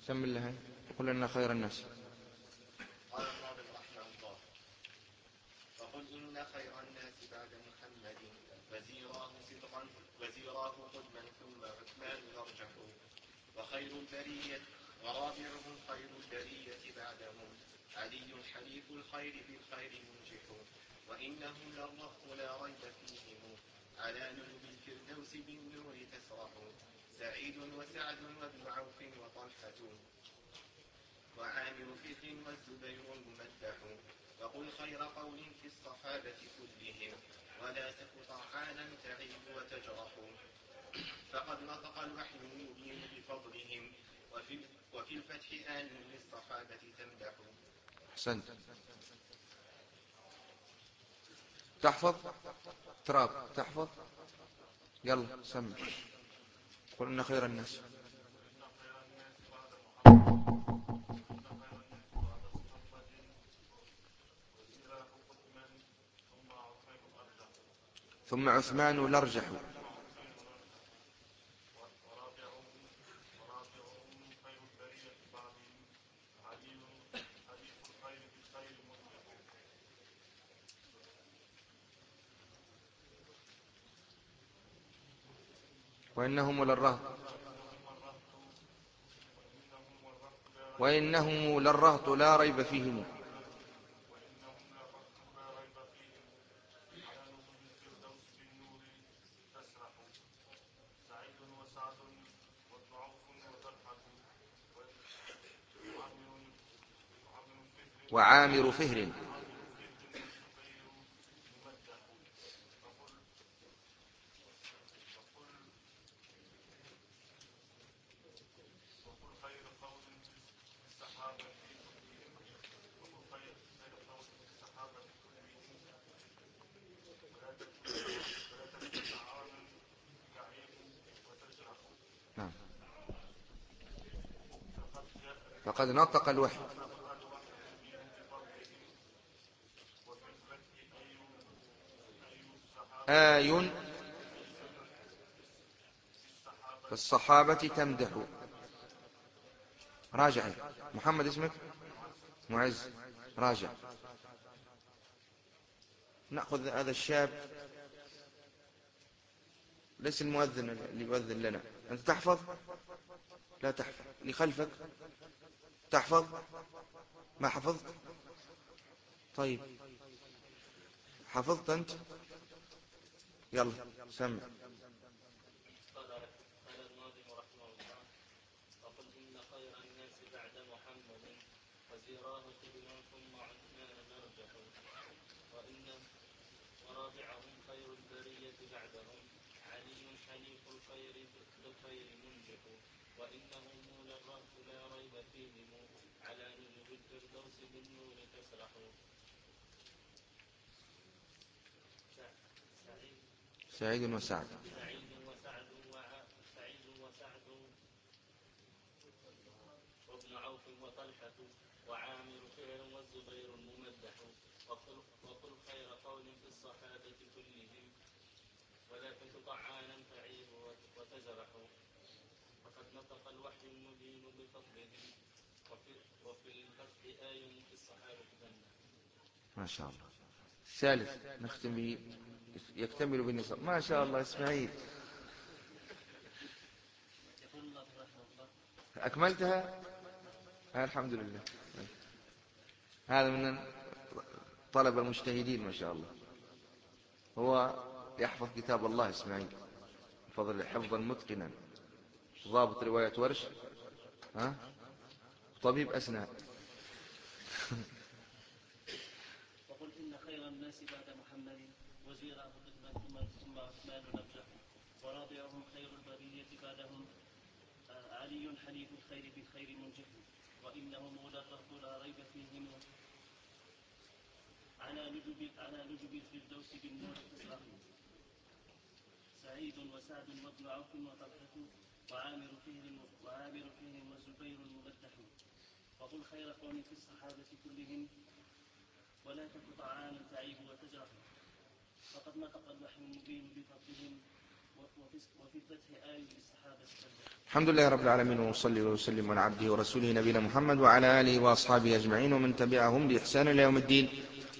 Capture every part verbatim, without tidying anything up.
سم الله قل إن خير الناس. قال الناظم رحمه الله: وقل إن خير الناس بعد محمد وزيراه صدقا وزيراه قدما ثم عثمان يرجح، وخير البرية ورابعهم خير البرية بعدهم علي حليف الخير بالخير منجح، وإنهم للرهط لا ريب فيهم على نجب الفردوس بالنور تسرح، سعيد وسعد وابن عوف وطلحة وعامر فهر والزبير الممدح، وقل خير قول في الصحابة كلهم ولا تك طعانا تعيب وتجرح، فقد نطق الوحي المبين بفضلهم وفي, وفي الفتح آن للصحابة تمدح. أحسنت. تحفظ تراب تحفظ. يلا سمع. قل إن خير الناس ثم عثمان الأرجح. وإنهم للرهط وإنهم للرهط لا ريب فيهم وعامر فهر. نعم. فقد نطق الوحي آي في الصحابة تمدح. راجع. محمد اسمك؟ معز. راجع. نأخذ هذا الشاب، ليس المؤذن اللي يؤذن لنا. أنت تحفظ؟ لا تحفظ. اللي خلفك تحفظ؟ ما حفظت؟ طيب حفظت أنت؟ يلا سمع. قال الناظم رحمه الله: وقل إن خير الناس بعد محمد وزيراه قدما ثم عثمان نرجح، وإن ورابعهم خير البرية بعدهم علي حليف الخير بالخير منجح، وإنهم للرهط لا ريب فيهم على نجب الفردوس بالنور تسرح. سعيد سعيد وسعد سعيد وسعد سعيد وسعد وابن عوف وطلحة وعامر فهر والزبير الممدح، وقل, وقل خير قول في الصحابة كلهم ولا تك طعانا تعيب وتجرح، فقد نطق الوحي المبين بفضلهم وفي, وفي الفتح آي في الصحابة تمدح. ما شاء الله. الثالث نختم به يكتمل بالنصاب. ما شاء الله إسماعيل أكملتها. الحمد لله. هذا من طلب المجتهدين ما شاء الله. هو يحفظ كتاب الله إسماعيل بفضل حفظا متقنا، ضابط رواية ورش، ها طبيب أسنان. وقل إن خير الناس بعد محمد وزيراه قدما ثم عثمان نرجح، ورابعهم خير البرية بعدهم علي حليف الخير بالخير منجح، وإنهم أولى الرهط لا ريب فيهم على نجب على نجب الفردوس بالنور تسرح، سعيد وسعد وابن عوف وطلحة وعامر فهر وعامر فهر والزبير الممدح، وقل خير قوم في الصحابة كلهم ولا تك طعانا تعيب وتجرح، فقد نطق الوحي المبين بفضلهم وفي الفتح آي للصحابة. الحمد لله رب العالمين، وصلي وسلم على عبده ورسوله نبينا محمد وعلى آله وأصحابه أجمعين ومن تبعهم بإحسان إلى يوم الدين.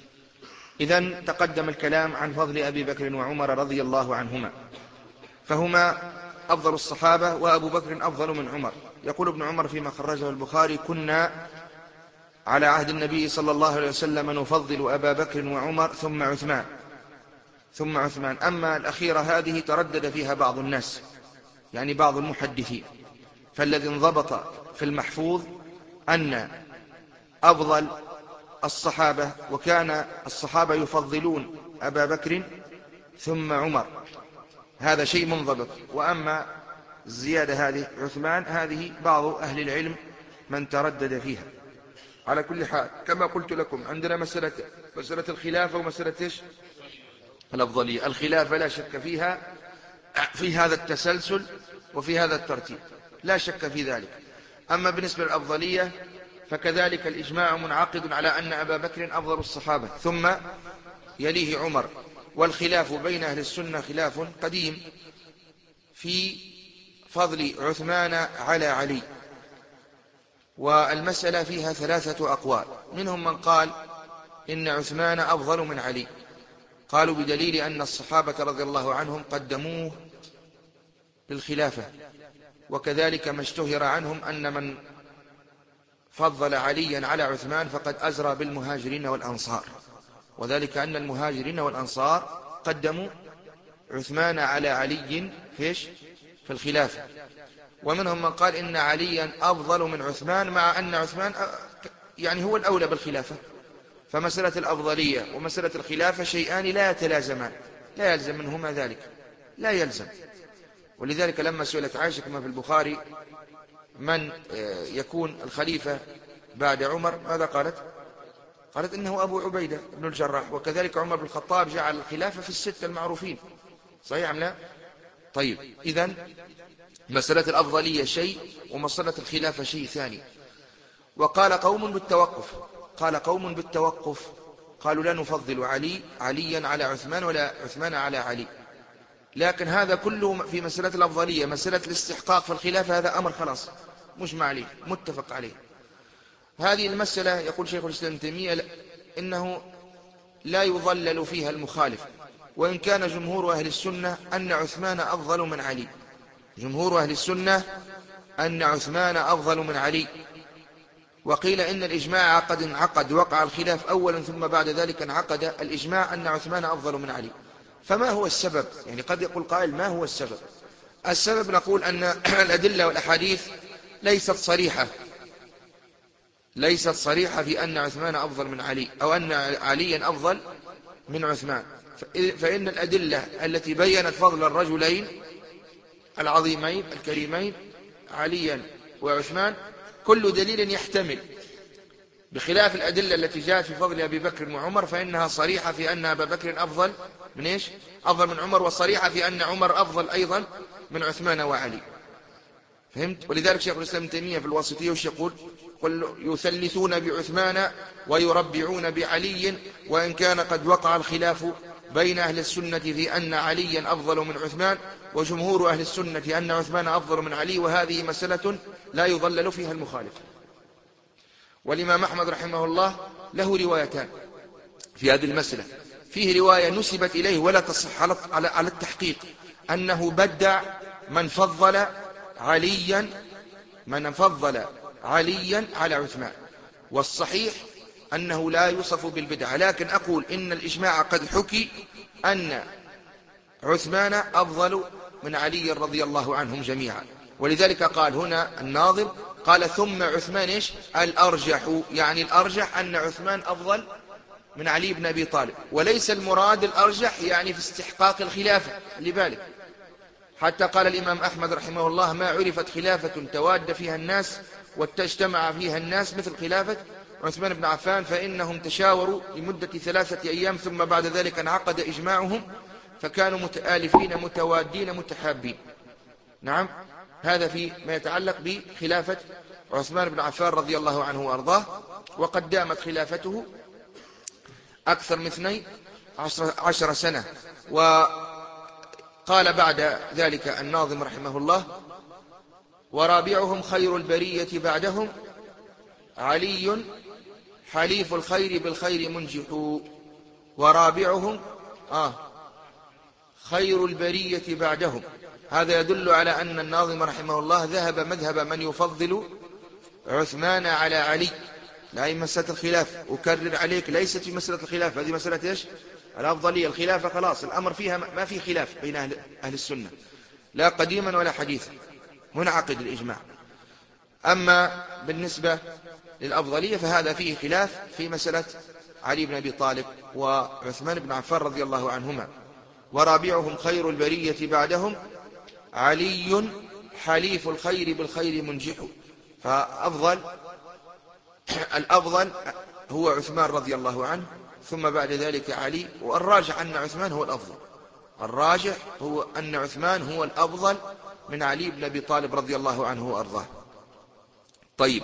إذن تقدم الكلام عن فضل أبي بكر وعمر رضي الله عنهما، فهما أفضل الصحابة، وأبو بكر أفضل من عمر. يقول ابن عمر فيما خرجه البخاري: كنا على عهد النبي صلى الله عليه وسلم نفضل أبا بكر وعمر ثم عثمان ثم عثمان. أما الأخيرة هذه تردد فيها بعض الناس، يعني بعض المحدثين، فالذي انضبط في المحفوظ أن أفضل الصحابة، وكان الصحابة يفضلون أبا بكر ثم عمر، هذا شيء منضبط. وأما الزيادة هذه عثمان، هذه بعض أهل العلم من تردد فيها. على كل حال كما قلت لكم، عندنا مسألة مسألة الخلافة ومسألة إيش؟ الأفضلية. الخلافة لا شك فيها في هذا التسلسل وفي هذا الترتيب، لا شك في ذلك. أما بالنسبة للأفضلية فكذلك الإجماع منعقد على أن أبا بكر أفضل الصحابة ثم يليه عمر، والخلاف بين أهل السنة خلاف قديم في فضل عثمان على علي، والمسألة فيها ثلاثة أقوال. منهم من قال إن عثمان أفضل من علي، قالوا بدليل أن الصحابة رضي الله عنهم قدموه للخلافة، وكذلك ما اشتهر عنهم أن من فضل عليا على عثمان فقد أزرى بالمهاجرين والأنصار، وذلك أن المهاجرين والأنصار قدموا عثمان على علي فيش في الخلافة. ومنهم من قال إن عليا أفضل من عثمان، مع أن عثمان يعني هو الأولى بالخلافة. فمسألة الأفضلية ومسألة الخلافة شيئان لا يتلازمان، لا يلزم منهما ذلك، لا يلزم. ولذلك لما سئلت عائشة كما في البخاري من يكون الخليفة بعد عمر، ماذا قالت؟ قالت إنه أبو عبيدة بن الجراح. وكذلك عمر بن الخطاب جعل الخلافة في الستة المعروفين، صحيح أم لا؟ طيب، إذن مسألة الأفضلية شيء ومسألة الخلافة شيء ثاني. وقال قوم بالتوقف، قال قوم بالتوقف قالوا لا نفضل علي عليا على عثمان ولا عثمان على علي. لكن هذا كله في مسألة الأفضلية. مسألة الاستحقاق في الخلافة هذا أمر خلاص مجمع عليه متفق عليه. هذه المسألة يقول شيخ الإسلام ابن تيمية إنه لا يضلل فيها المخالف، وإن كان جمهور أهل السنة أن عثمان أفضل من علي. جمهور أهل السنة أن عثمان أفضل من علي. وقيل إن الإجماع قد انعقد، وقع الخلاف أولا ثم بعد ذلك انعقد الإجماع أن عثمان أفضل من علي. فما هو السبب؟ يعني قد يقول قائل ما هو السبب؟ السبب نقول أن الأدلة والأحاديث ليست صريحة ليست صريحة في أن عثمان أفضل من علي أو أن عليا أفضل من عثمان. فإن الأدلة التي بيّنت فضل الرجلين العظيمين الكريمين عليا وعثمان كل دليل يحتمل، بخلاف الأدلة التي جاءت في فضل أبي بكر وعمر فإنها صريحة في أن أبا بكر أفضل من إيش؟ أفضل من عمر، وصريحة في أن عمر أفضل أيضا من عثمان وعلي. فهمت؟ ولذلك شيخ الإسلام ابن تيمية في الواسطية وش يقول؟ قل يثلثون بعثمان ويربعون بعلي، وإن كان قد وقع الخلاف بين أهل السنة في أن عليا أفضل من عثمان، وجمهور أهل السنة أن عثمان أفضل من علي، وهذه مسألة لا يضلل فيها المخالف. والإمام أحمد رحمه الله له روايتان في هذه المسألة. فيه رواية نسبت إليه ولا تصح على التحقيق أنه بدع من فضل عليا من فضل عليا على عثمان، والصحيح أنه لا يوصف بالبدعة. لكن أقول إن الإجماع قد حكي أن عثمان أفضل من علي رضي الله عنهم جميعا. ولذلك قال هنا الناظم قال ثم عثمان إيش؟ الأرجح، يعني الأرجح أن عثمان أفضل من علي بن أبي طالب، وليس المراد الأرجح يعني في استحقاق الخلافة لذلك. حتى قال الإمام أحمد رحمه الله ما عرفت خلافة تواد فيها الناس وتجتمع فيها الناس مثل خلافة عثمان بن عفان، فإنهم تشاوروا لمدة ثلاثة أيام ثم بعد ذلك انعقد إجماعهم فكانوا متآلفين متوادين متحابين. نعم، هذا في ما يتعلق بخلافة عثمان بن عفان رضي الله عنه وأرضاه. وقد دامت خلافته أكثر من اثني عشر سنة، قال بعد ذلك الناظم رحمه الله: ورابعهم خير البرية بعدهم علي حليف الخير بالخير منجح. ورابعهم آه خير البرية بعدهم، هذا يدل على أن الناظم رحمه الله ذهب مذهب من يفضل عثمان على علي. لا هي مسألة الخلاف، أكرر عليك، ليست في مسألة الخلاف، هذه مسألة إيش؟ الأفضلية. الخلافة خلاص الأمر فيها ما في خلاف بين أهل, أهل السنة، لا قديما ولا حديثا، منعقد الإجماع. أما بالنسبة للأفضلية فهذا فيه خلاف في مسألة علي بن أبي طالب وعثمان بن عفان رضي الله عنهما. ورابعهم خير البرية بعدهم علي حليف الخير بالخير منجح. فأفضل الأفضل هو عثمان رضي الله عنه، ثم بعد ذلك علي، والراجح أن عثمان هو الأفضل. الراجح هو أن عثمان هو الأفضل من علي بن أبي طالب رضي الله عنه وأرضاه. طيب،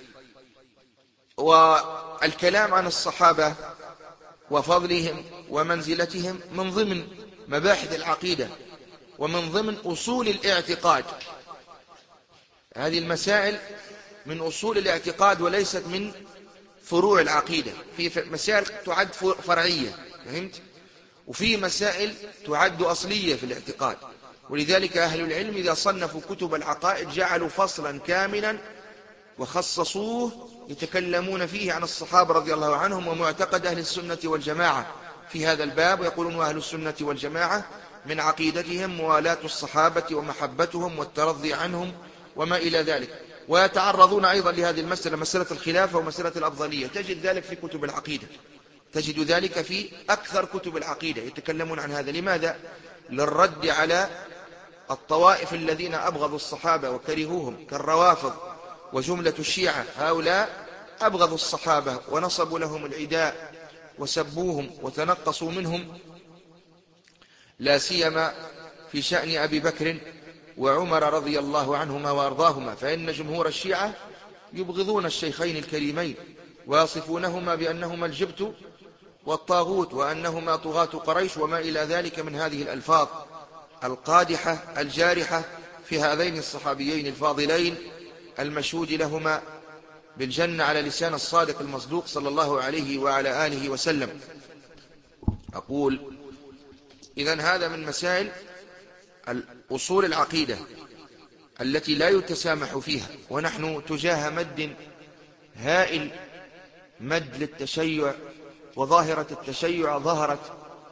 والكلام عن الصحابة وفضلهم ومنزلتهم من ضمن مباحث العقيدة ومن ضمن أصول الاعتقاد. هذه المسائل من أصول الاعتقاد وليست من فروع العقيدة. في مسائل تعد فرعية، فهمت؟ وفي مسائل تعد أصلية في الاعتقاد. ولذلك أهل العلم إذا صنفوا كتب العقائد جعلوا فصلا كاملا وخصصوه يتكلمون فيه عن الصحابة رضي الله عنهم ومعتقد أهل السنة والجماعة في هذا الباب. ويقولون أهل السنة والجماعة من عقيدتهم موالاة الصحابة ومحبتهم والترضي عنهم وما إلى ذلك. ويتعرضون أيضا لهذه المسألة، مسألة الخلافة ومسألة الأفضلية، تجد ذلك في كتب العقيدة، تجد ذلك في أكثر كتب العقيدة يتكلمون عن هذا. لماذا؟ للرد على الطوائف الذين أبغضوا الصحابة وكرهوهم كالروافض وجملة الشيعة. هؤلاء أبغضوا الصحابة ونصبوا لهم العداء وسبوهم وتنقصوا منهم، لا سيما في شأن أبي بكر وعمر رضي الله عنهما وأرضاهما. فإن جمهور الشيعة يبغضون الشيخين الكريمين ويصفونهما بأنهما الجبت والطاغوت وأنهما طغاة قريش وما إلى ذلك من هذه الألفاظ القادحة الجارحة في هذين الصحابيين الفاضلين المشهود لهما بالجنة على لسان الصادق المصدوق صلى الله عليه وعلى آله وسلم. أقول إذن هذا من مسائل أصول العقيدة التي لا يتسامح فيها. ونحن تجاه مد هائل، مد للتشيع، وظاهرة التشيع ظهرت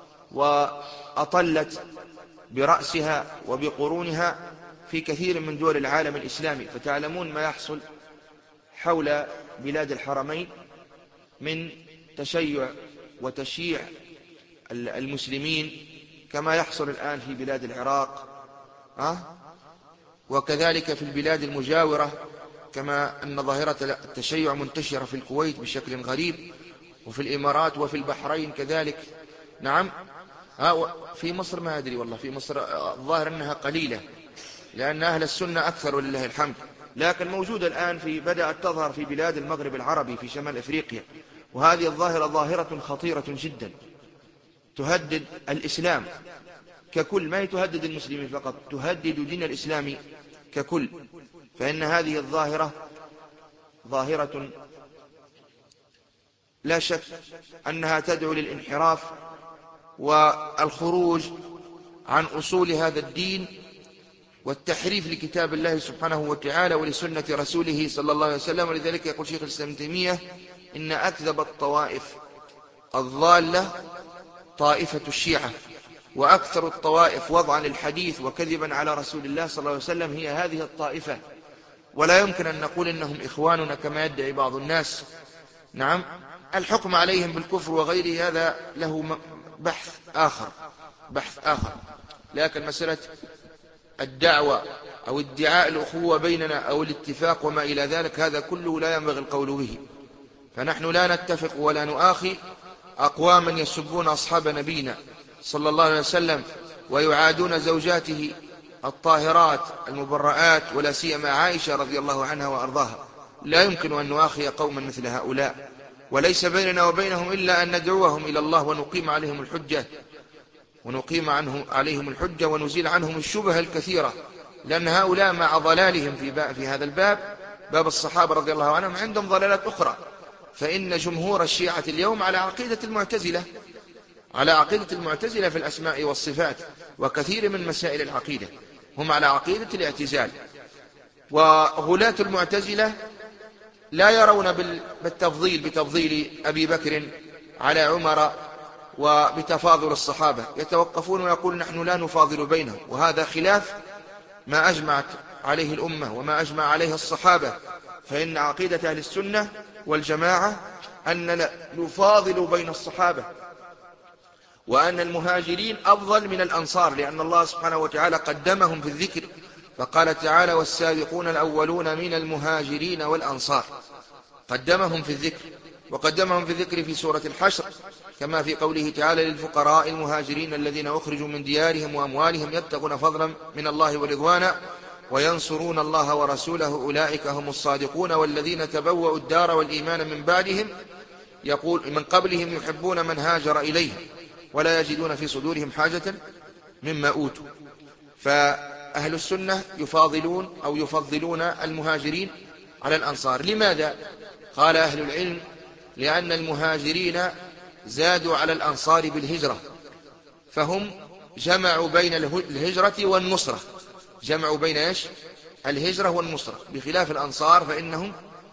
وأطلت برأسها وبقرونها في كثير من دول العالم الإسلامي. فتعلمون ما يحصل حول بلاد الحرمين من تشيع وتشييع المسلمين كما يحصل الآن في بلاد العراق، أه؟ وكذلك في البلاد المجاورة، كما أن ظاهرة التشيع منتشرة في الكويت بشكل غريب، وفي الإمارات وفي البحرين كذلك. نعم، في مصر ما أدري والله، في مصر الظاهر أنها قليلة لأن أهل السنة أكثر ولله الحمد، لكن موجودة الآن في بدأت تظهر في بلاد المغرب العربي في شمال أفريقيا. وهذه الظاهرة ظاهرة خطيرة جدا تهدد الإسلام ككل، ما تهدد المسلمين فقط، تهدد دين الإسلام ككل. فإن هذه الظاهرة ظاهرة لا شك أنها تدعو للانحراف والخروج عن أصول هذا الدين والتحريف لكتاب الله سبحانه وتعالى ولسنة رسوله صلى الله عليه وسلم. ولذلك يقول شيخ الإسلام ابن تيمية إن أكذب الطوائف الضالة طائفة الشيعة، وأكثر الطوائف وضعا للحديث وكذبا على رسول الله صلى الله عليه وسلم هي هذه الطائفة. ولا يمكن أن نقول إنهم إخواننا كما يدعي بعض الناس. نعم، الحكم عليهم بالكفر وغيره هذا له بحث آخر بحث آخر لكن مسألة الدعوة أو ادعاء الأخوة بيننا أو الاتفاق وما إلى ذلك هذا كله لا ينبغي القول به. فنحن لا نتفق ولا نؤاخي أقواما يسبون أصحاب نبينا صلى الله عليه وسلم ويعادون زوجاته الطاهرات المبرآت ولا سيما عائشة رضي الله عنها وأرضاها. لا يمكن أن نؤاخي قوما مثل هؤلاء، وليس بيننا وبينهم إلا أن ندعوهم إلى الله ونقيم عليهم الحجة ونقيم عنهم عليهم الحجة ونزيل عنهم الشبه الكثيرة، لأن هؤلاء مع ضلالهم في, في هذا الباب، باب الصحابة رضي الله عنهم، عندهم ضلالات أخرى. فإن جمهور الشيعة اليوم على عقيدة المعتزلة، على عقيدة المعتزلة في الأسماء والصفات وكثير من مسائل العقيدة، هم على عقيدة الاعتزال. وغلاة المعتزلة لا يرون بالتفضيل بتفضيل أبي بكر على عمر وبتفاضل الصحابة، يتوقفون ويقول نحن لا نفاضل بينهم، وهذا خلاف ما أجمعت عليه الأمة وما أجمع عليه الصحابة. فإن عقيدة أهل السنة والجماعة أننا نفاضل بين الصحابة، وأن المهاجرين أفضل من الأنصار، لأن الله سبحانه وتعالى قدمهم في الذكر، فقال تعالى والسابقون الأولون من المهاجرين والأنصار، قدمهم في الذكر. وقدمهم في الذكر في سورة الحشر كما في قوله تعالى للفقراء المهاجرين الذين أخرجوا من ديارهم وأموالهم يبتغون فضلا من الله ورضوانا وينصرون الله ورسوله أولئك هم الصادقون والذين تبوأوا الدار والإيمان من بعدهم يقول من قبلهم يحبون من هاجر إليهم ولا يجدون في صدورهم حاجة مما أوتوا. فأهل السنة يفاضلون أو يفضلون المهاجرين على الأنصار. لماذا؟ قال أهل العلم لأن المهاجرين زادوا على الأنصار بالهجرة، فهم جمعوا بين الهجرة والنصرة، جمعوا بين إيش؟ الهجرة والنصرة، بخلاف الأنصار فإنهم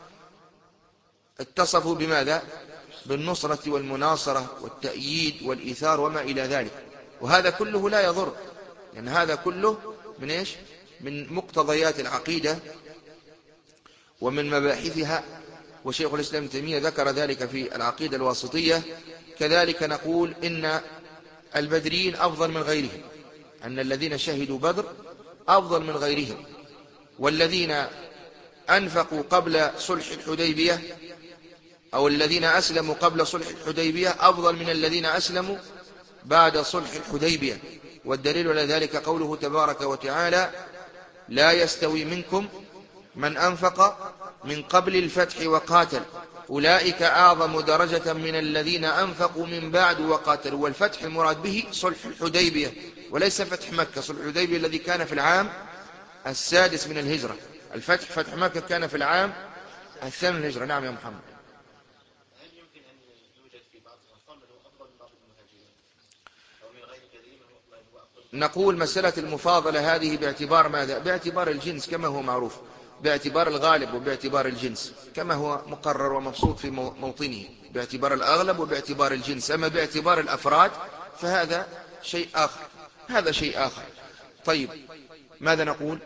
اتصفوا بماذا؟ بالنصرة والمناصرة والتأييد والإيثار وما إلى ذلك. وهذا كله لا يضر، لأن يعني هذا كله من إيش؟ من مقتضيات العقيدة ومن مباحثها، وشيخ الإسلام ابن تيمية ذكر ذلك في العقيدة الواسطية. كذلك نقول إن البدريين أفضل من غيرهم، أن الذين شهدوا بدر أفضل من غيرهم، والذين أنفقوا قبل صلح الحديبية أو الذين أسلموا قبل صلح الحديبية أفضل من الذين أسلموا بعد صلح الحديبية. والدليل على ذلك قوله تبارك وتعالى لا يستوي منكم من أنفق من قبل الفتح وقاتل أولئك أعظم درجة من الذين أنفقوا من بعد وقاتلوا. والفتح المراد به صلح الحديبية وليس فتح مكة. صلح الحديبية الذي كان في العام السادس من الهجرة، الفتح فتح مكة كان في العام الثامن من الهجرة. نعم يا محمد. هل يمكن أن يوجد في بعض الأنصار من هو أفضل من بعض المهاجرين أو من غير كريم هو أفضل؟ نقول مسألة المفاضلة هذه باعتبار ماذا؟ باعتبار الجنس كما هو معروف، باعتبار الغالب وباعتبار الجنس كما هو مقرر ومبسوط في موطنه، باعتبار الأغلب وباعتبار الجنس. أما باعتبار الأفراد فهذا شيء آخر، هذا شيء آخر. طيب ماذا نقول؟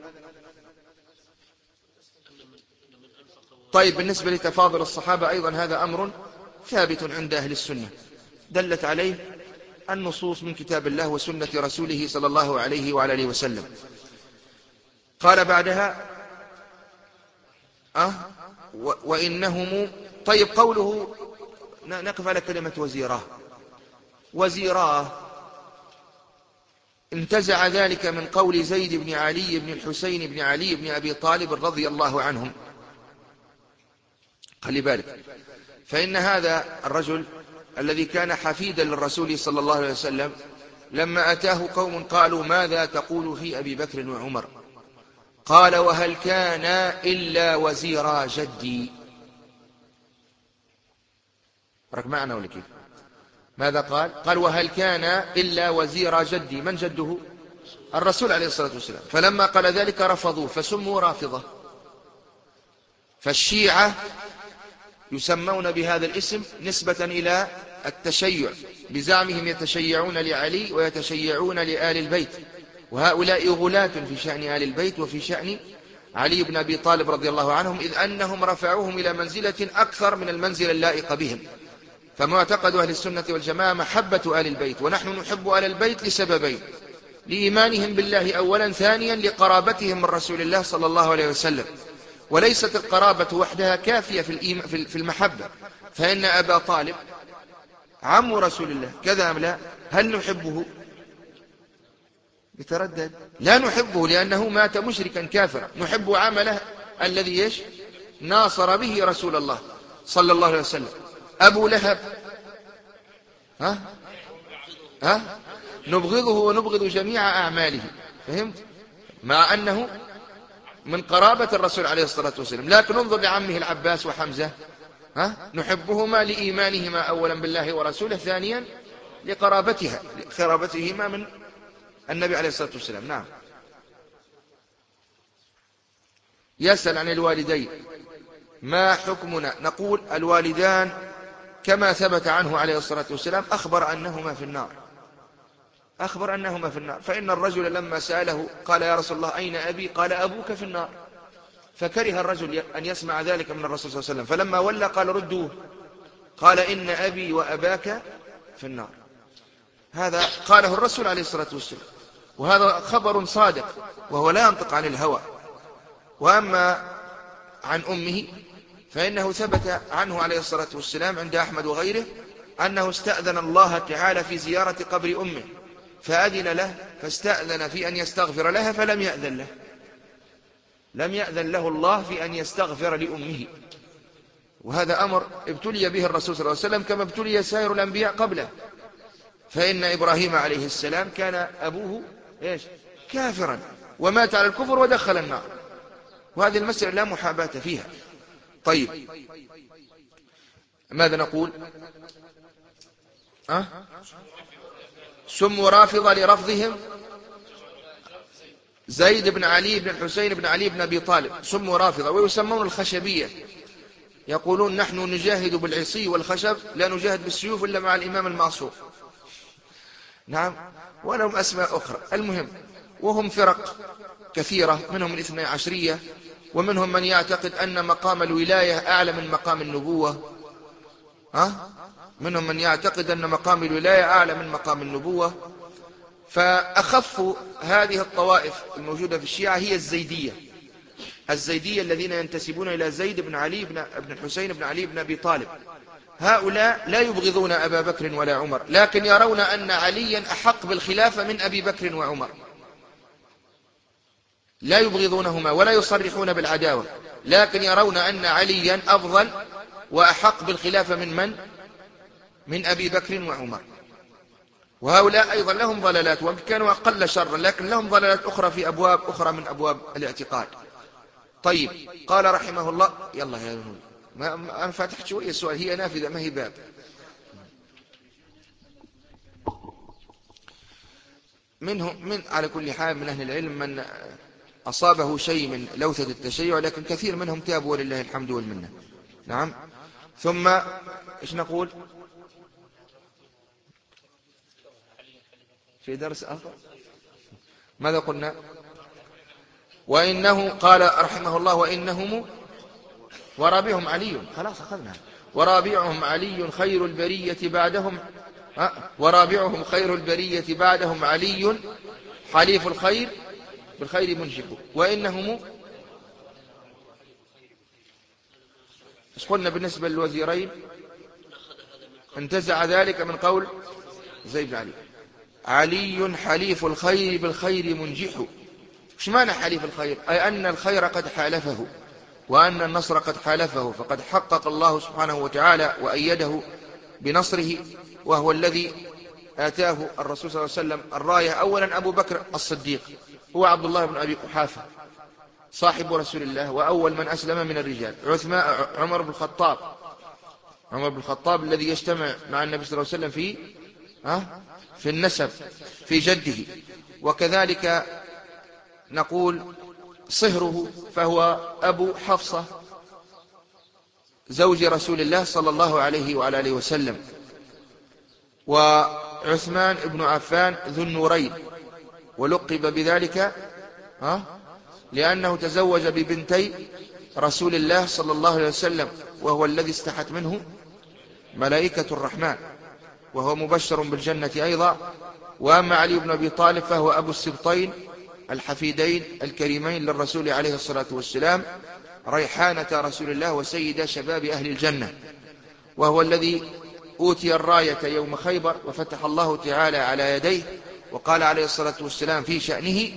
طيب بالنسبة لتفاضل الصحابة أيضا هذا أمر ثابت عند أهل السنة، دلت عليه النصوص من كتاب الله وسنة رسوله صلى الله عليه وعلى آله وسلم. قال بعدها أه وإنهم. طيب قوله نقف على كلمة وزيراه. وزيراه انتزع ذلك من قول زيد بن علي بن الحسين بن علي بن أبي طالب رضي الله عنهم. خلي بالك، فإن هذا الرجل الذي كان حفيدا للرسول صلى الله عليه وسلم لما أتاه قوم قالوا ماذا تقول في أبي بكر وعمر؟ قال وهل كان إلا وزيرا جدي. رك معنا ولا كيف؟ ماذا قال؟ قال وهل كان إلا وزيرا جدي. من جده؟ الرسول عليه الصلاة والسلام. فلما قال ذلك رفضوه فسموا رافضة. فالشيعة يسمون بهذا الاسم نسبة إلى التشيع، بزعمهم يتشيعون لعلي ويتشيعون لآل البيت، وهؤلاء غلاة في شأن آل البيت وفي شأن علي بن أبي طالب رضي الله عنهم، إذ أنهم رفعوهم إلى منزلة أكثر من المنزلة اللائقة بهم. فمعتقد أهل السنة والجماعة محبة آل البيت، ونحن نحب آل البيت لسببين: لإيمانهم بالله أولا، ثانيا لقرابتهم من رسول الله صلى الله عليه وسلم. وليست القرابة وحدها كافية في المحبة، فإن أبا طالب عم رسول الله كذا أم لا؟ هل نحبه؟ يتردد. لا نحبه لأنه مات مشركا كافرا. نحب عمله الذي يش ناصر به رسول الله صلى الله عليه وسلم. أبو لهب ها؟ ها؟ نبغضه ونبغض جميع أعماله، فهمت؟ مع أنه من قرابة الرسول عليه الصلاة والسلام. لكن انظر لعمه العباس وحمزة، ها؟ نحبهما لإيمانهما أولا بالله ورسوله، ثانيا لقرابتها قرابتهما من النبي عليه الصلاة والسلام. نعم. يسأل عن الوالدين ما حكمنا؟ نقول الوالدان كما ثبت عنه عليه الصلاة والسلام أخبر أنهما في النار، أخبر أنهما في النار. فإن الرجل لما سأله قال يا رسول الله أين أبي؟ قال أبوك في النار. فكره الرجل أن يسمع ذلك من الرسول صلى الله عليه وسلم، فلما ولى قال ردوه، قال إن أبي وأباك في النار. هذا قاله الرسول عليه الصلاة والسلام، وهذا خبر صادق وهو لا ينطق عن الهوى. وأما عن أمه فإنه ثبت عنه عليه الصلاة والسلام عند أحمد وغيره أنه استأذن الله تعالى في زيارة قبر أمه فأذن له، فاستأذن في أن يستغفر لها فلم يأذن له، لم يأذن له الله في أن يستغفر لأمه. وهذا أمر ابتلي به الرسول صلى الله عليه وسلم كما ابتلي سائر الأنبياء قبله. فإن إبراهيم عليه السلام كان أبوه إيش؟ كافرا ومات على الكفر ودخل النار، وهذه المسألة لا محاباة فيها. طيب ماذا نقول؟ أه؟ سموا رافضة لرفضهم زيد بن علي بن الحسين بن علي بن أبي طالب، سموا رافضة. ويسمون الخشبية، يقولون نحن نجاهد بالعصي والخشب لا نجاهد بالسيوف إلا مع الإمام المعصوم. نعم، ولهم أسماء أخرى. المهم، وهم فرق كثيرة، منهم الاثنى عشرية، ومنهم من يعتقد أن مقام الولاية أعلى من مقام النبوة. ها؟ منهم من يعتقد أن مقام الولاية أعلى من مقام النبوة. فأخف هذه الطوائف الموجودة في الشيعة هي الزيدية، الزيدية الذين ينتسبون إلى زيد بن علي بن ابن الحسين بن علي بن أبي طالب. هؤلاء لا يبغضون أبا بكر ولا عمر، لكن يرون أن عليا أحق بالخلافة من أبي بكر وعمر، لا يبغضونهما ولا يصرحون بالعداوة، لكن يرون أن عليا أفضل وأحق بالخلافة من من؟ من أبي بكر وعمر. وهؤلاء أيضا لهم ضلالات، وكانوا أقل شرا، لكن لهم ضلالات أخرى في أبواب أخرى من أبواب الاعتقاد. طيب، قال رحمه الله، يلا يا نور، ما أنا فاتح شوية السؤال، هي نافذة ما هي باب. منهم من على كل حال من أهل العلم من أصابه شيء من لوثة التشيع، لكن كثير منهم تابوا ولله الحمد والمنة. نعم. ثم إيش نقول في درس آخر؟ ماذا قلنا؟ وإنه قال رحمه الله وإنهم ورابعهم علي، خلاص أخذنا، ورابعهم علي خير البرية بعدهم، ورابعهم خير البرية بعدهم علي حليف الخير بالخير منجح. وإنهم ايش قلنا بالنسبة للوزيرين؟ انتزع ذلك من قول زيد بن علي. علي حليف الخير بالخير منجح. ايش معنى حليف الخير؟ أي أن الخير قد حالفه وأن النصر قد حالفه، فقد حقق الله سبحانه وتعالى وأيده بنصره، وهو الذي آتاه الرسول صلى الله عليه وسلم الراية. أولا أبو بكر الصديق هو عبد الله بن أبي قحافة صاحب رسول الله وأول من أسلم من الرجال. عثمان عمر بن الخطاب، عمر بن الخطاب الذي يجتمع مع النبي صلى الله عليه وسلم في ها في النسب في جده. وكذلك نقول صهره فهو أبو حفصة زوج رسول الله صلى الله عليه وعلى آله وسلم. وعثمان بن عفان ذو النورين، ولقب بذلك ها لأنه تزوج ببنتي رسول الله صلى الله عليه وسلم، وهو الذي استحت منه ملائكة الرحمن، وهو مبشر بالجنة أيضا. وأما علي بن أبي طالب فهو أبو السبطين الحفيدين الكريمين للرسول عليه الصلاة والسلام، ريحانة رسول الله وسيد شباب أهل الجنة، وهو الذي أوتي الراية يوم خيبر وفتح الله تعالى على يديه، وقال عليه الصلاة والسلام في شأنه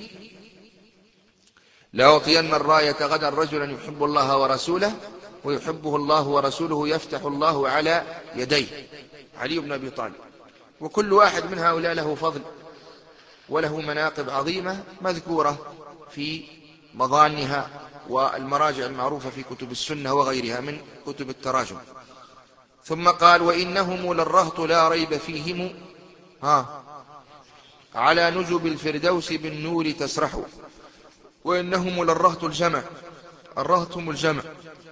لأعطين الراية غدا رجلا يحب الله ورسوله ويحبه الله ورسوله يفتح الله على يديه. علي بن أبي طالب. وكل واحد من هؤلاء له فضل وله مناقب عظيمة مذكورة في مظانها والمراجع المعروفة في كتب السنة وغيرها من كتب التراجم. ثم قال وإنهم للرهط لا ريب فيهم ها على نجب الفردوس بالنور تسرح. وإنهم للرهط الجمع، الرهط هم الجمع،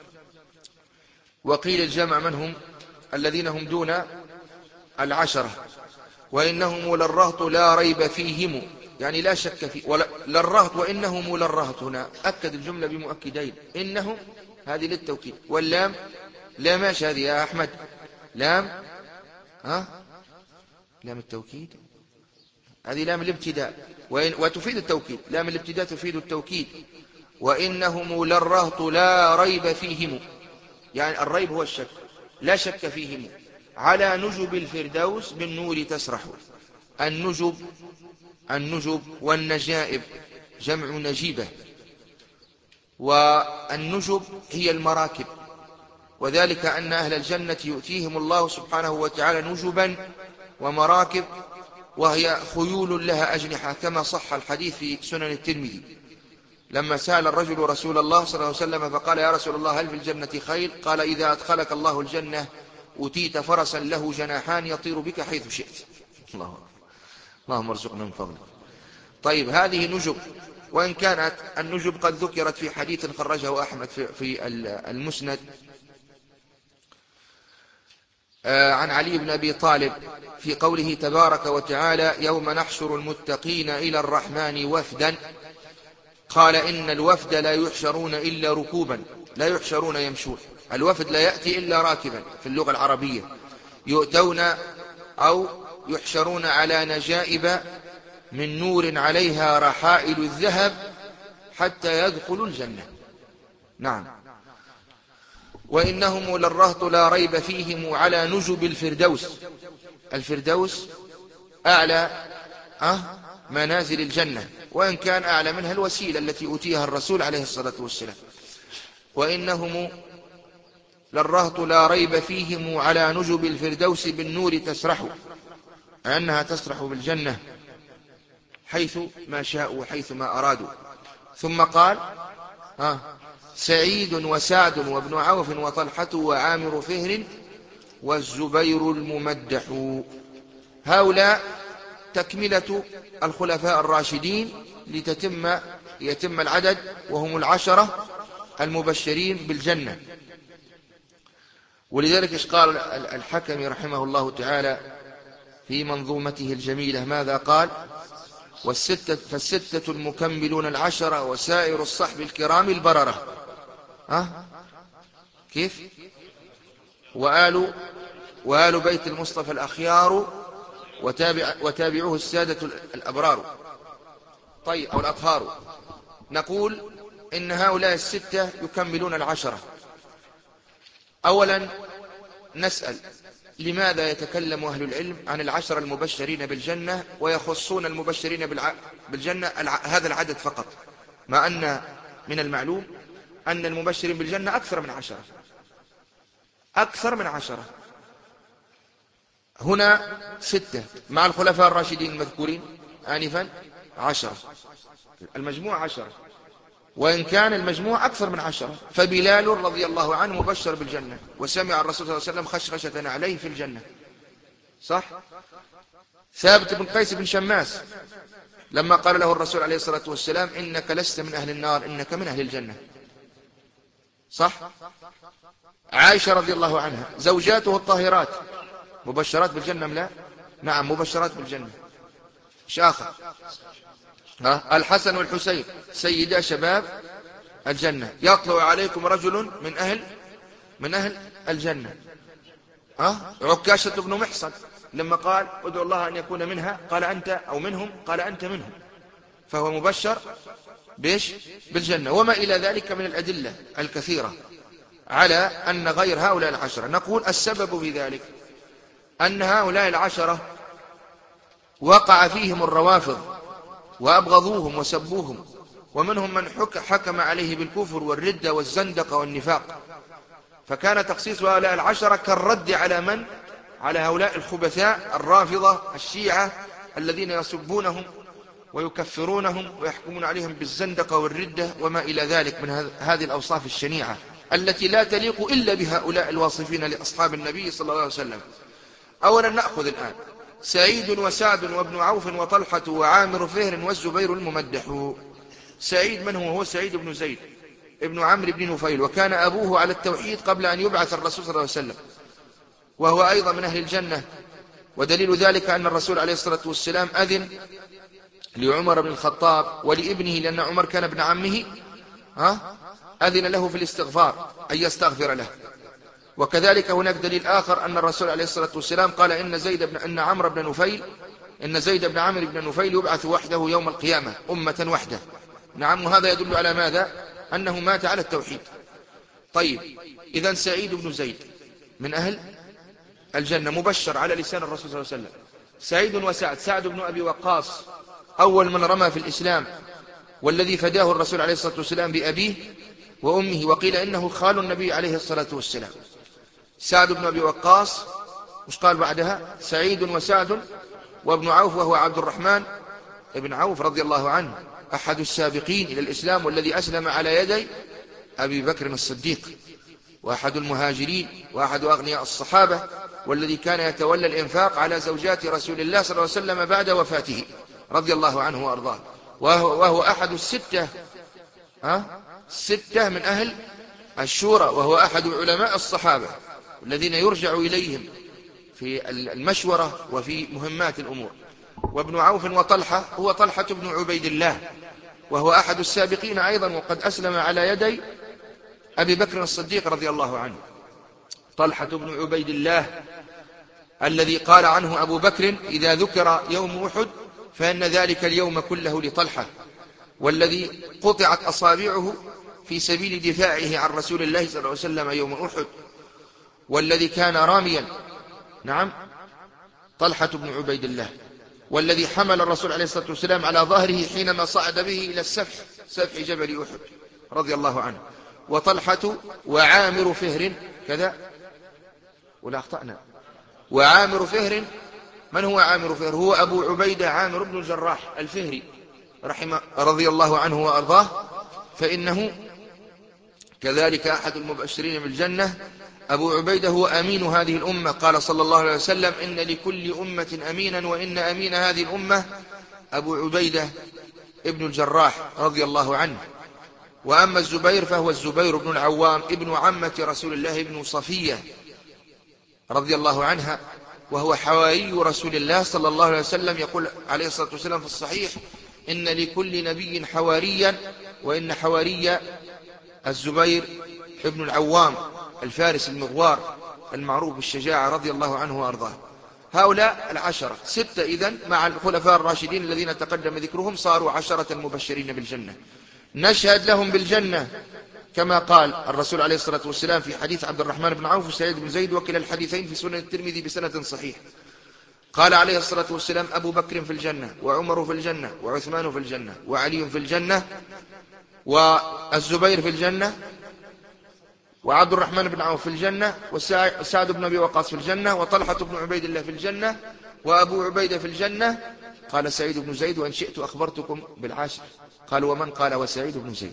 وقيل الجمع من هم الذين هم دون العشرة. وإنهم للرهط لا ريب فيهم يعني لا شك فيه، للرهط وإنهم للرهط هنا أكد الجملة بمؤكدين، إنهم هذه للتوكيد، واللام لاماش هذه يا أحمد، لام ها لام التوكيد، هذه لام الابتداء وتفيد التوكيد، لام الابتداء تفيد التوكيد. وإنهم للرهط لا ريب فيهم يعني الريب هو الشك، لا شك فيهم على نجب الفردوس بالنور تسرح. النجب النجب والنجائب جمع نجيبة، والنجب هي المراكب، وذلك أن أهل الجنة يؤتيهم الله سبحانه وتعالى نجبا ومراكب، وهي خيول لها أجنحة كما صح الحديث في سنن الترمذي لما سأل الرجل رسول الله صلى الله عليه وسلم فقال يا رسول الله هل في الجنة خيل؟ قال إذا أدخلك الله الجنة أتيت فرسا له جناحان يطير بك حيث شئت. الله أكبر. اللهم ارزقنا من فضلك. طيب هذه نجب، وإن كانت النجب قد ذكرت في حديث خرجه أحمد في المسند عن علي بن أبي طالب في قوله تبارك وتعالى يوم نحشر المتقين إلى الرحمن وفدا، قال إن الوفد لا يحشرون إلا ركوبا، لا يحشرون يمشون، الوفد لا يأتي إلا راكبا في اللغة العربية، يؤتون أو يحشرون على نجائب من نور عليها رحائل الذهب حتى يدخلوا الجنة. نعم. وإنهم للرهط لا ريب فيهم على نجب الفردوس، الفردوس أعلى أه منازل الجنة، وإن كان أعلى منها الوسيلة التي أوتيها الرسول عليه الصلاة والسلام. وإنهم للرهط لا ريب فيهم على نجب الفردوس بالنور تسرح، أنها تسرح بالجنة حيث ما شاءوا وحيث ما أرادوا. ثم قال ها سعيد وسعد وابن عوف وطلحة وعامر فهر والزبير الممدح. هؤلاء تكملة الخلفاء الراشدين لتتم يتم العدد، وهم العشرة المبشرين بالجنة. ولذلك قال الحكمي رحمه الله تعالى في منظومته الجميلة ماذا قال؟ والستة فالستة المكملون العشرة وسائر الصحب الكرام البررة. ها كيف؟ وآل وآل بيت المصطفى الأخيار وتابع وتابعوه السادة الأبرار. طيب أو الأطهار. نقول إن هؤلاء الستة يكملون العشرة. أولا نسأل لماذا يتكلم أهل العلم عن العشرة المبشرين بالجنة ويخصون المبشرين بالجنة هذا العدد فقط، مع أن من المعلوم أن المبشرين بالجنة أكثر من عشرة، أكثر من عشرة. هنا ستة مع الخلفاء الراشدين المذكورين آنفا عشرة، المجموع عشرة، وإن كان المجموع أكثر من عشرة. فبلال رضي الله عنه مبشر بالجنة وسمع الرسول صلى الله عليه وسلم خشخشة عليه في الجنة، صح؟ ثابت بن قيس بن شماس لما قال له الرسول عليه الصلاة والسلام إنك لست من أهل النار إنك من أهل الجنة، صح؟ عائشة رضي الله عنها زوجاته الطاهرات مبشرات بالجنة م لا؟ نعم مبشرات بالجنة. شاخر ها الحسن والحسين سيدا شباب الجنة، يطلع عليكم رجل من أهل من أهل الجنة. ها عكاشة بن محصن لما قال ادعو الله أن يكون منها قال أنت أو منهم قال أنت منهم، فهو مبشر بيش بالجنة. وما إلى ذلك من الأدلة الكثيرة على أن غير هؤلاء العشرة. نقول السبب في ذلك أن هؤلاء العشرة وقع فيهم الروافض وأبغضوهم وسبوهم، ومنهم من حكم عليه بالكفر والردة والزندقة والنفاق، فكان تخصيص هؤلاء العشرة كالرد على من؟ على هؤلاء الخبثاء الرافضة الشيعة الذين يسبونهم ويكفرونهم ويحكمون عليهم بالزندقة والردة وما إلى ذلك من هذه الأوصاف الشنيعة التي لا تليق إلا بهؤلاء الواصفين لأصحاب النبي صلى الله عليه وسلم. أولا نأخذ الآن سعيد وسعد وابن عوف وطلحة وعامر فهر والزبير الممدح. سعيد من هو؟ هو سعيد بن زيد ابن عمرو بن نفيل، وكان أبوه على التوحيد قبل أن يبعث الرسول صلى الله عليه وسلم، وهو أيضا من أهل الجنة. ودليل ذلك أن الرسول عليه الصلاة والسلام أذن لعمر بن الخطاب ولابنه، لأن عمر كان ابن عمه، ها أذن له في الاستغفار أن يستغفر له. وكذلك هناك دليل آخر أن الرسول عليه الصلاة والسلام قال إن زيد بن أن عمرو بن نفيل إن زيد بن عمرو بن نفيل يبعث وحده يوم القيامة أمة وحده. نعم، وهذا يدل على ماذا؟ أنه مات على التوحيد. طيب، إذن سعيد بن زيد من أهل الجنة مبشر على لسان الرسول صلى الله عليه وسلم. سعيد وسعد، سعد بن أبي وقاص أول من رمى في الإسلام، والذي فداه الرسول عليه الصلاة والسلام بأبيه وأمه، وقيل إنه خال النبي عليه الصلاة والسلام. سعد بن أبي وقاص، مش قال بعدها سعيد وسعد وابن عوف، وهو عبد الرحمن ابن عوف رضي الله عنه، أحد السابقين إلى الإسلام، والذي أسلم على يدي أبي بكر الصديق، وأحد المهاجرين وأحد أغنياء الصحابة، والذي كان يتولى الإنفاق على زوجات رسول الله صلى الله عليه وسلم بعد وفاته رضي الله عنه وأرضاه، وهو, وهو أحد الستة ها ستة من أهل الشورى، وهو أحد علماء الصحابة الذين يرجع إليهم في المشورة وفي مهمات الأمور. وابن عوف وطلحة هو طلحة بن عبيد الله، وهو أحد السابقين أيضا، وقد أسلم على يدي أبي بكر الصديق رضي الله عنه. طلحة بن عبيد الله الذي قال عنه أبو بكر إذا ذكر يوم أحد فإن ذلك اليوم كله لطلحة، والذي قطعت أصابعه في سبيل دفاعه عن رسول الله صلى الله عليه وسلم يوم أحد، والذي كان راميا، نعم طلحة بن عبيد الله، والذي حمل الرسول عليه الصلاة والسلام على ظهره حينما صعد به إلى السفح سفح جبل أحد رضي الله عنه. وطلحة وعامر فهر كذا، ولا أخطأنا، وعامر فهر، من هو عامر فهر؟ هو أبو عبيدة عامر بن الجراح الفهري رحمه رضي الله عنه وأرضاه، فإنه كذلك أحد المبشرين بالجنة. أبو عبيدة هو أمين هذه الأمة، قال صلى الله عليه وسلم إن لكل أمة أمينا، وإن أمين هذه الأمة أبو عبيدة ابن الجراح رضي الله عنه. وأما الزبير فهو الزبير بن العوام ابن عمة رسول الله ابن صفية رضي الله عنها، وهو حواري رسول الله صلى الله عليه وسلم، يقول عليه الصلاة والسلام في الصحيح إن لكل نبي حواريا، وإن حواري الزبير ابن العوام الفارس المغوار المعروف بالشجاعة رضي الله عنه وأرضاه. هؤلاء العشرة ستة إذن مع الخلفاء الراشدين الذين تقدم ذكرهم صاروا عشرة المبشرين بالجنة. نشهد لهم بالجنة كما قال الرسول عليه الصلاة والسلام في حديث عبد الرحمن بن عوف وسعيد بن زيد، وكلا الحديثين في سنن الترمذي بسند صحيح. قال عليه الصلاة والسلام أبو بكر في الجنة، وعمر في الجنة، وعثمان في الجنة، وعلي في الجنة، والزبير في الجنة، وعبد الرحمن بن عوف في الجنة، وسعد بن أبي وقاص في الجنة، وطلحة بن عبيد الله في الجنة، وأبو عبيدة في الجنة. قال سعيد بن زيد وإن شئت أخبرتكم بالعاشر. قال ومن؟ قال وسعيد بن زيد.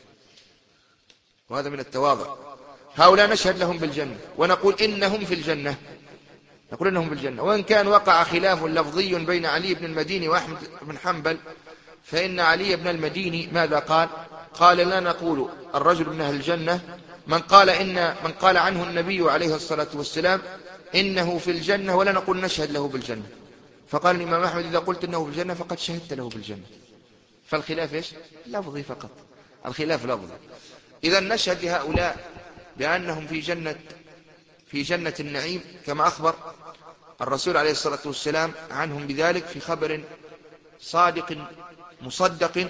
وهذا من التواضع. هؤلاء نشهد لهم بالجنة ونقول إنهم في الجنة، نقول إنهم في الجنة. وإن كان وقع خلاف لفظي بين علي بن المديني وأحمد بن حنبل، فإن علي بن المديني ماذا قال؟ قال لا نقول الرجل من أهل الجنة من قال إن من قال عنه النبي عليه الصلاة والسلام إنه في الجنة، ولا نقول نشهد له بالجنة. فقال الإمام أحمد إذا قلت إنه في الجنة فقد شهدت له بالجنة. فالخلاف إيش؟ لفظي فقط، الخلاف لفظي. إذا نشهد لهؤلاء بأنهم في جنة في جنة النعيم، كما أخبر الرسول عليه الصلاة والسلام عنهم بذلك في خبر صادق مصدق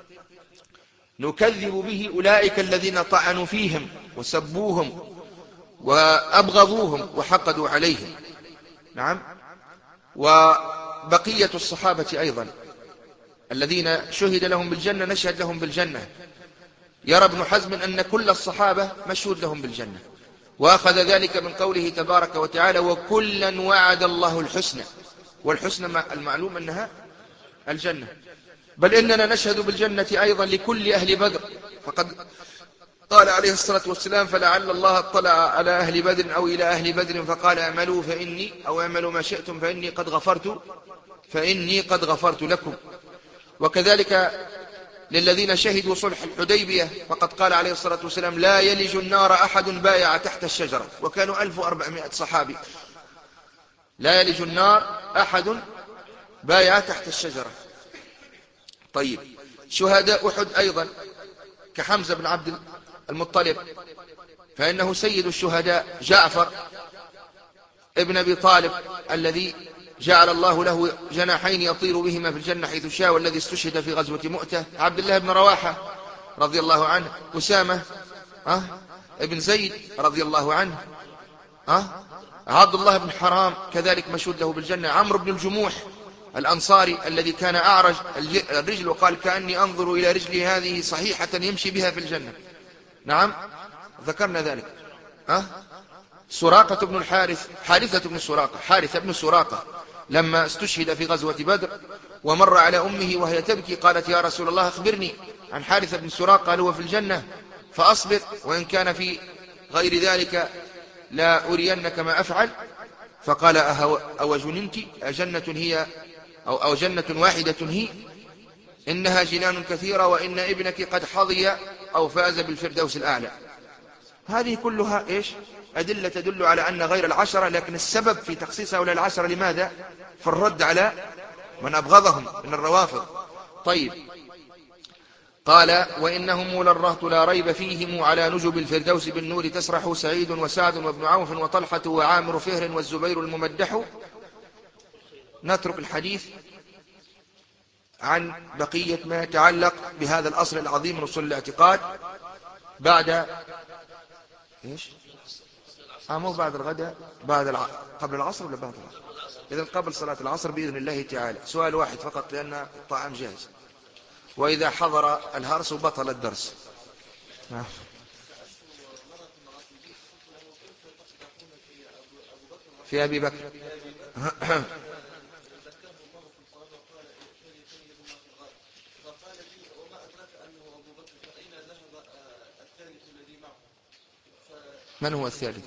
نكذب به أولئك الذين طعنوا فيهم وسبوهم وأبغضوهم وحقدوا عليهم. نعم. وبقية الصحابة أيضا الذين شهد لهم بالجنة نشهد لهم بالجنة. يرى ابن حزم أن كل الصحابة مشهود لهم بالجنة، وأخذ ذلك من قوله تبارك وتعالى وكلا وعد الله الحسنى، والحسنى المعلوم أنها الجنة. بل إننا نشهد بالجنة أيضا لكل أهل بدر، فقد قال عليه الصلاة والسلام: فلعل الله اطلع على أهل بدر أو إلى أهل بدر فقال: اعملوا فإني أو اعملوا ما شئتم فإني قد غفرت فإني قد غفرت لكم. وكذلك للذين شهدوا صلح الحديبية، فقد قال عليه الصلاة والسلام: لا يلج النار أحد بايع تحت الشجرة، وكانوا ألف وأربعمائة صحابي. لا يلج النار أحد بايع تحت الشجرة. طيب، شهداء أحد أيضا كحمزة بن عبد المطلب فإنه سيد الشهداء، جعفر ابن أبي طالب الذي جعل الله له جناحين يطير بهما في الجنة حيث شاء، والذي استشهد في غزوة مؤتة، عبد الله بن رواحة رضي الله عنه، أسامة أه؟ ابن زيد رضي الله عنه، أه؟ عبد الله بن حرام كذلك مشهود له بالجنة، عمرو بن الجموح الأنصاري الذي كان أعرج الرجل وقال: كأني أنظر إلى رجلي هذه صحيحة يمشي بها في الجنة. نعم، ذكرنا ذلك. أه؟ سراقة بن الحارث، حارثة بن سراقة، حارثة بن سراقة لما استشهد في غزوة بدر ومر على أمه وهي تبكي قالت: يا رسول الله أخبرني عن حارثة بن سراقة، قال: هو في الجنة فأصبر، وإن كان في غير ذلك لا أرينك ما أفعل. فقال: أو جننت أجنة هي أو, أو جنة واحدة هي؟ إنها جنان كثيرة، وإن ابنك قد حظي أو فاز بالفردوس الأعلى. هذه كلها إيش؟ أدلة تدل على أن غير العشرة، لكن السبب في تخصيص هؤلاء العشرة لماذا؟ في الرد على من أبغضهم من الروافض. طيب، قال: وإنهم للرهط لا ريب فيهم على نجب الفردوس بالنور تسرح، سعيد وسعد وابن عوف وطلحة وعامر فهر والزبير الممدح. نترك الحديث عن بقية ما يتعلق بهذا الأصل العظيم من أصول الاعتقاد بعد إيش؟ آه مو بعد الغداء، بعد الع... قبل العصر ولا بعد العصر؟ إذن قبل صلاة العصر بإذن الله تعالى. سؤال واحد فقط لأن الطعام جاهز، وإذا حضر الهرس بطل الدرس. نعم. في أبي بكر من هو الثالث؟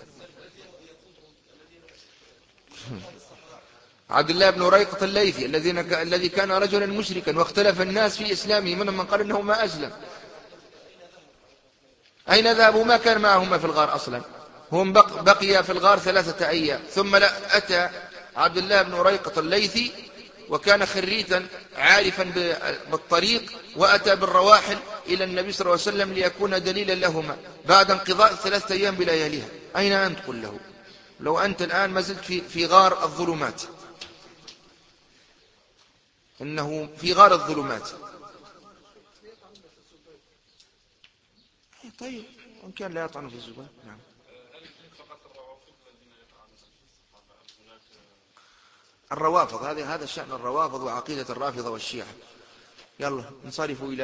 عبد الله بن ريقط الليثي الذي كان رجلا مشركا واختلف الناس في إسلامه، منهم من قال إنه ما أسلم. أين ذهبوا؟ ما كان معهم في الغار أصلا، هم بقي في الغار ثلاثة أيام، ثم لا أتى عبد الله بن ريقط الليثي وكان خريتا عارفا بالطريق، وأتى بالرواحل إلى النبي صلى الله عليه وسلم ليكون دليلا لهما بعد انقضاء ثلاثة أيام بلياليها. أين أنت؟ قل له لو أنت الآن ما زلت في, في غار الظلمات، إنه في غار الظلمات. طيب، وإن كان لا يطعن في الزبان. نعم. الروافض، هذا هذا شأن الروافض وعقيدة الرافضة والشيعة. يلا انصرفوا إلى